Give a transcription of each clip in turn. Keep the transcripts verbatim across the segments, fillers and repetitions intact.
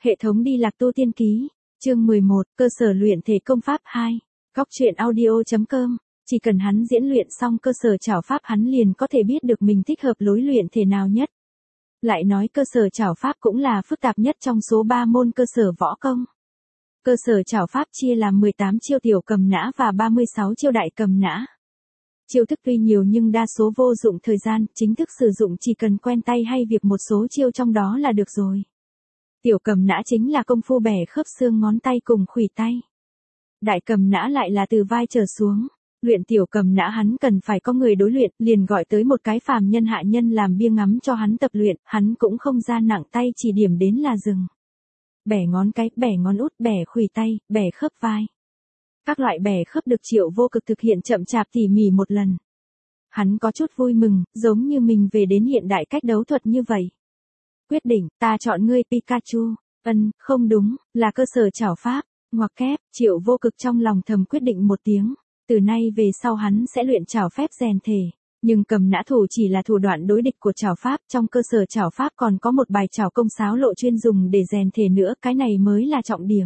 Hệ thống đi lạc tu tiên ký, chương mười một, cơ sở luyện thể công pháp hai. Góc truyện audio.com, chỉ cần hắn diễn luyện xong cơ sở trảo pháp hắn liền có thể biết được mình thích hợp lối luyện thể nào nhất. Lại nói cơ sở trảo pháp cũng là phức tạp nhất trong số ba môn cơ sở võ công. Cơ sở trảo pháp chia làm mười tám chiêu tiểu cầm nã và ba mươi sáu chiêu đại cầm nã. Chiêu thức tuy nhiều nhưng đa số vô dụng thời gian, chính thức sử dụng chỉ cần quen tay hay việc một số chiêu trong đó là được rồi. Tiểu cầm nã chính là công phu bẻ khớp xương ngón tay cùng khuỷu tay. Đại cầm nã lại là từ vai trở xuống. Luyện tiểu cầm nã hắn cần phải có người đối luyện, liền gọi tới một cái phàm nhân hạ nhân làm bia ngắm cho hắn tập luyện, hắn cũng không ra nặng tay chỉ điểm đến là dừng. Bẻ ngón cái, bẻ ngón út, bẻ khuỷu tay, bẻ khớp vai. Các loại bẻ khớp được Triệu Vô Cực thực hiện chậm chạp tỉ mỉ một lần. Hắn có chút vui mừng, giống như mình về đến hiện đại cách đấu thuật như vậy. Quyết định, ta chọn ngươi Pikachu. Ân, không đúng, là cơ sở trảo pháp. Ngoặc kép, Triệu Vô Cực trong lòng thầm quyết định một tiếng. Từ nay về sau hắn sẽ luyện trảo phép rèn thể. Nhưng cầm nã thủ chỉ là thủ đoạn đối địch của trảo pháp. Trong cơ sở trảo pháp còn có một bài trảo công sáo lộ chuyên dùng để rèn thể nữa. Cái này mới là trọng điểm.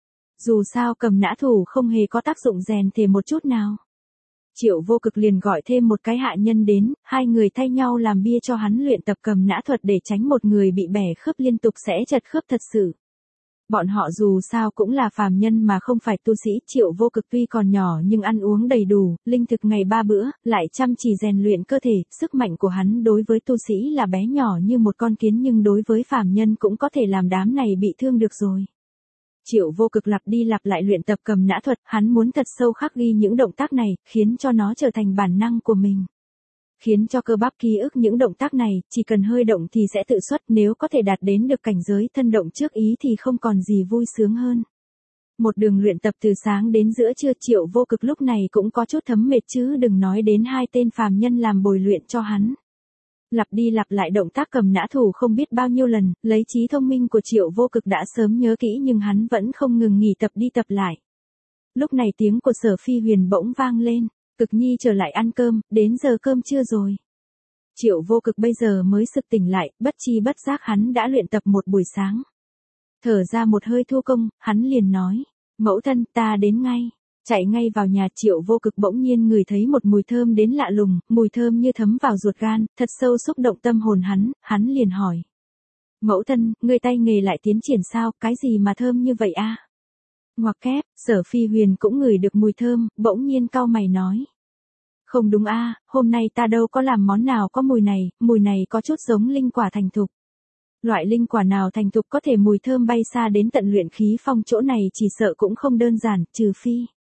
Dù sao cầm nã thủ không hề có tác dụng rèn thể một chút nào. Triệu Vô Cực liền gọi thêm một cái hạ nhân đến, hai người thay nhau làm bia cho hắn luyện tập cầm nã thuật để tránh một người bị bẻ khớp liên tục sẽ chật khớp thật sự. Bọn họ dù sao cũng là phàm nhân mà không phải tu sĩ. Triệu Vô Cực tuy còn nhỏ nhưng ăn uống đầy đủ, linh thực ngày ba bữa, lại chăm chỉ rèn luyện cơ thể. Sức mạnh của hắn đối với tu sĩ là bé nhỏ như một con kiến nhưng đối với phàm nhân cũng có thể làm đám này bị thương được rồi. Triệu Vô Cực lặp đi lặp lại luyện tập cầm nã thuật, hắn muốn thật sâu khắc ghi những động tác này, khiến cho nó trở thành bản năng của mình. Khiến cho cơ bắp ký ức những động tác này, chỉ cần hơi động thì sẽ tự xuất, nếu có thể đạt đến được cảnh giới thân động trước ý thì không còn gì vui sướng hơn. Một đường luyện tập từ sáng đến giữa trưa, Triệu Vô Cực lúc này cũng có chút thấm mệt chứ đừng nói đến hai tên phàm nhân làm bồi luyện cho hắn. Lặp đi lặp lại động tác cầm nã thủ không biết bao nhiêu lần, lấy trí thông minh của Triệu Vô Cực đã sớm nhớ kỹ nhưng hắn vẫn không ngừng nghỉ tập đi tập lại. Lúc này tiếng của Sở Phi Huyền bỗng vang lên, Cực Nhi trở lại ăn cơm, đến giờ cơm trưa rồi. Triệu Vô Cực bây giờ mới sực tỉnh lại, bất chi bất giác hắn đã luyện tập một buổi sáng. Thở ra một hơi thu công, hắn liền nói, mẫu thân ta đến ngay. Chạy ngay vào nhà. Triệu Vô Cực bỗng nhiên ngửi thấy một mùi thơm đến lạ lùng, mùi thơm như thấm vào ruột gan, thật sâu xúc động tâm hồn hắn, hắn liền hỏi. Mẫu thân, ngươi tay nghề lại tiến triển sao, cái gì mà thơm như vậy a? Ngoặc kép, Sở Phi Huyền cũng ngửi được mùi thơm, bỗng nhiên cau mày nói. Không đúng a, hôm nay ta đâu có làm món nào có mùi này, mùi này có chút giống linh quả thành thục. Loại linh quả nào thành thục có thể mùi thơm bay xa đến tận luyện khí phong, chỗ này chỉ sợ cũng không đơn giản, trừ phi.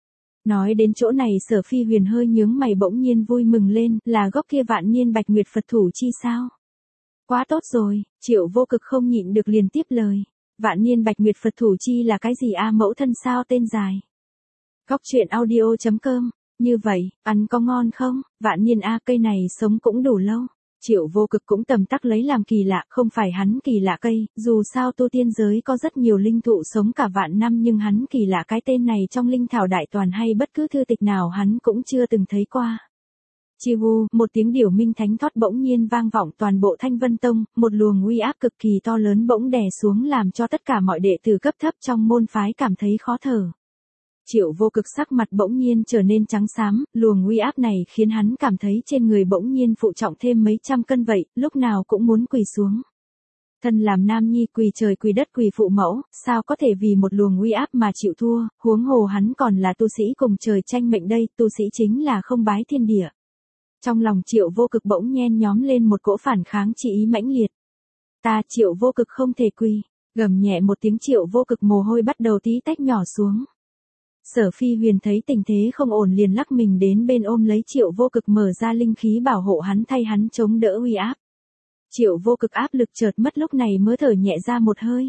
Nói đến chỗ này Sở Phi Huyền hơi nhướng mày bỗng nhiên vui mừng lên, là gốc kia vạn niên bạch nguyệt Phật thủ chi sao? Quá tốt rồi, Triệu Vô Cực không nhịn được liền tiếp lời. Vạn niên bạch nguyệt Phật thủ chi là cái gì a? Mẫu thân sao tên dài? Góc truyện audio.com, như vậy, ăn có ngon không? Vạn niên a, cây này sống cũng đủ lâu. Triệu Vô Cực cũng tầm tắc lấy làm kỳ lạ, không phải hắn kỳ lạ cây, dù sao tu tiên giới có rất nhiều linh thụ sống cả vạn năm nhưng hắn kỳ lạ cái tên này trong linh thảo đại toàn hay bất cứ thư tịch nào hắn cũng chưa từng thấy qua. Chi hu, một tiếng điểu minh thánh thót bỗng nhiên vang vọng toàn bộ Thanh Vân Tông, một luồng uy áp cực kỳ to lớn bỗng đè xuống làm cho tất cả mọi đệ tử cấp thấp trong môn phái cảm thấy khó thở. Triệu Vô Cực sắc mặt bỗng nhiên trở nên trắng xám, luồng uy áp này khiến hắn cảm thấy trên người bỗng nhiên phụ trọng thêm mấy trăm cân vậy, lúc nào cũng muốn quỳ xuống. Thân làm nam nhi quỳ trời quỳ đất quỳ phụ mẫu, sao có thể vì một luồng uy áp mà chịu thua, huống hồ hắn còn là tu sĩ cùng trời tranh mệnh đây, tu sĩ chính là không bái thiên địa. Trong lòng Triệu Vô Cực bỗng nhen nhóm lên một cỗ phản kháng chi ý mãnh liệt. Ta Triệu Vô Cực không thể quỳ, gầm nhẹ một tiếng Triệu Vô Cực mồ hôi bắt đầu tí tách nhỏ xuống. Sở Phi Huyền thấy tình thế không ổn liền lắc mình đến bên ôm lấy Triệu Vô Cực mở ra linh khí bảo hộ hắn thay hắn chống đỡ uy áp. Triệu Vô Cực áp lực chợt mất lúc này mới thở nhẹ ra một hơi.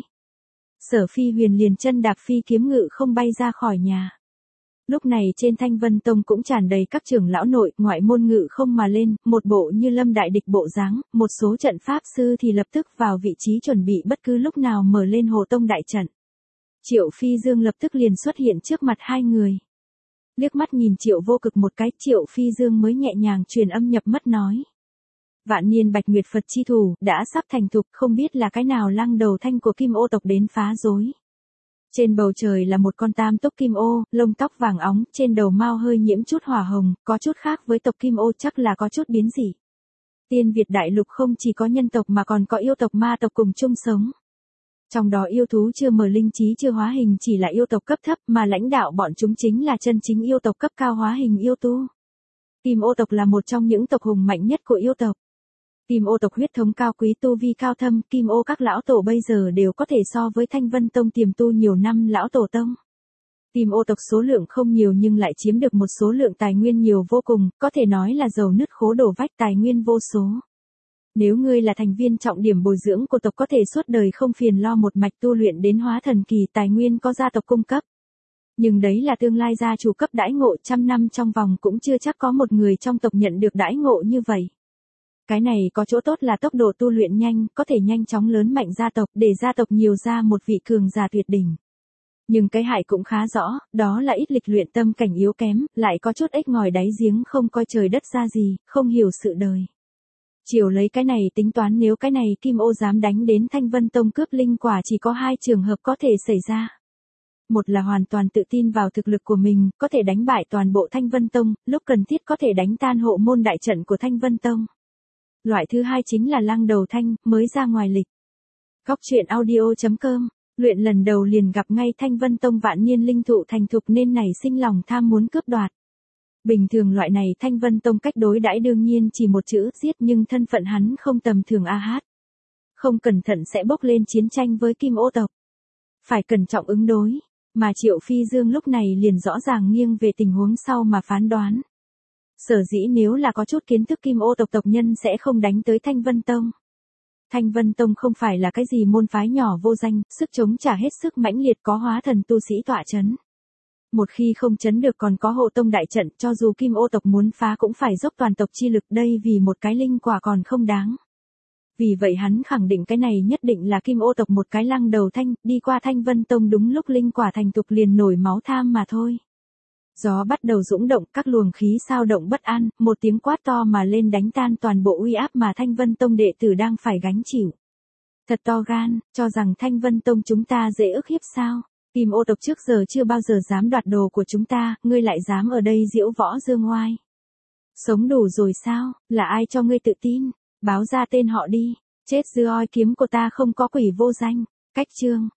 Sở Phi Huyền liền chân đạp phi kiếm ngự không bay ra khỏi nhà. Lúc này trên Thanh Vân Tông cũng tràn đầy các trưởng lão nội, ngoại môn ngự không mà lên, một bộ như lâm đại địch bộ dáng, một số trận pháp sư thì lập tức vào vị trí chuẩn bị bất cứ lúc nào mở lên Hồ Tông đại trận. Triệu Phi Dương lập tức liền xuất hiện trước mặt hai người. Liếc mắt nhìn Triệu Vô Cực một cái, Triệu Phi Dương mới nhẹ nhàng truyền âm nhập mắt nói. Vạn niên bạch nguyệt Phật chi thủ, đã sắp thành thục, không biết là cái nào lăng đầu thanh của kim ô tộc đến phá rối. Trên bầu trời là một con tam túc kim ô, lông tóc vàng óng, trên đầu mao hơi nhiễm chút hỏa hồng, có chút khác với tộc kim ô, chắc là có chút biến dị. Tiên Việt đại lục không chỉ có nhân tộc mà còn có yêu tộc ma tộc cùng chung sống. Trong đó yêu thú chưa mở linh trí chưa hóa hình chỉ là yêu tộc cấp thấp, mà lãnh đạo bọn chúng chính là chân chính yêu tộc cấp cao hóa hình yêu tu. Kim ô tộc là một trong những tộc hùng mạnh nhất của yêu tộc. Kim ô tộc huyết thống cao quý, tu vi cao thâm, kim ô các lão tổ bây giờ đều có thể so với Thanh Vân Tông tiềm tu nhiều năm lão tổ tông. Kim ô tộc số lượng không nhiều nhưng lại chiếm được một số lượng tài nguyên nhiều vô cùng, có thể nói là giàu nứt khố đổ vách, tài nguyên vô số. Nếu ngươi là thành viên trọng điểm bồi dưỡng của tộc có thể suốt đời không phiền lo một mạch tu luyện đến hóa thần kỳ, tài nguyên có gia tộc cung cấp. Nhưng đấy là tương lai gia chủ cấp đãi ngộ, trăm năm trong vòng cũng chưa chắc có một người trong tộc nhận được đãi ngộ như vậy. Cái này có chỗ tốt là tốc độ tu luyện nhanh, có thể nhanh chóng lớn mạnh gia tộc, để gia tộc nhiều ra một vị cường giả tuyệt đỉnh. Nhưng cái hại cũng khá rõ, đó là ít lịch luyện, tâm cảnh yếu kém, lại có chút ếch ngòi đáy giếng, không coi trời đất ra gì, không hiểu sự đời. Chiều lấy cái này tính toán, nếu cái này kim ô dám đánh đến Thanh Vân Tông cướp linh quả, chỉ có hai trường hợp có thể xảy ra. Một là hoàn toàn tự tin vào thực lực của mình, có thể đánh bại toàn bộ Thanh Vân Tông, lúc cần thiết có thể đánh tan hộ môn đại trận của Thanh Vân Tông. Loại thứ hai chính là lăng đầu thanh, mới ra ngoài lịch. Góc truyện audio chấm com, luyện lần đầu liền gặp ngay Thanh Vân Tông vạn niên linh thụ thành thục nên nảy sinh lòng tham muốn cướp đoạt. Bình thường loại này Thanh Vân Tông cách đối đãi đương nhiên chỉ một chữ giết, nhưng thân phận hắn không tầm thường a hát. Không cẩn thận sẽ bốc lên chiến tranh với kim ô tộc. Phải cẩn trọng ứng đối, mà Triệu Phi Dương lúc này liền rõ ràng nghiêng về tình huống sau mà phán đoán. Sở dĩ nếu là có chút kiến thức kim ô tộc tộc nhân sẽ không đánh tới Thanh Vân Tông. Thanh Vân Tông không phải là cái gì môn phái nhỏ vô danh, sức chống trả hết sức mãnh liệt, có hóa thần tu sĩ tọa chấn. Một khi không chấn được còn có hộ tông đại trận, cho dù kim ô tộc muốn phá cũng phải dốc toàn tộc chi lực, đây vì một cái linh quả còn không đáng. Vì vậy hắn khẳng định cái này nhất định là kim ô tộc một cái lăng đầu thanh, đi qua Thanh Vân Tông đúng lúc linh quả thành thục liền nổi máu tham mà thôi. Gió bắt đầu dũng động, các luồng khí sao động bất an, một tiếng quát to mà lên đánh tan toàn bộ uy áp mà Thanh Vân Tông đệ tử đang phải gánh chịu. Thật to gan, cho rằng Thanh Vân Tông chúng ta dễ ức hiếp sao? Kim ô tộc trước giờ chưa bao giờ dám đoạt đồ của chúng ta, ngươi lại dám ở đây diễu võ dương oai. Sống đủ rồi sao, là ai cho ngươi tự tin? Báo ra tên họ đi, chết dư oi kiếm của ta không có quỷ vô danh. Cách chương.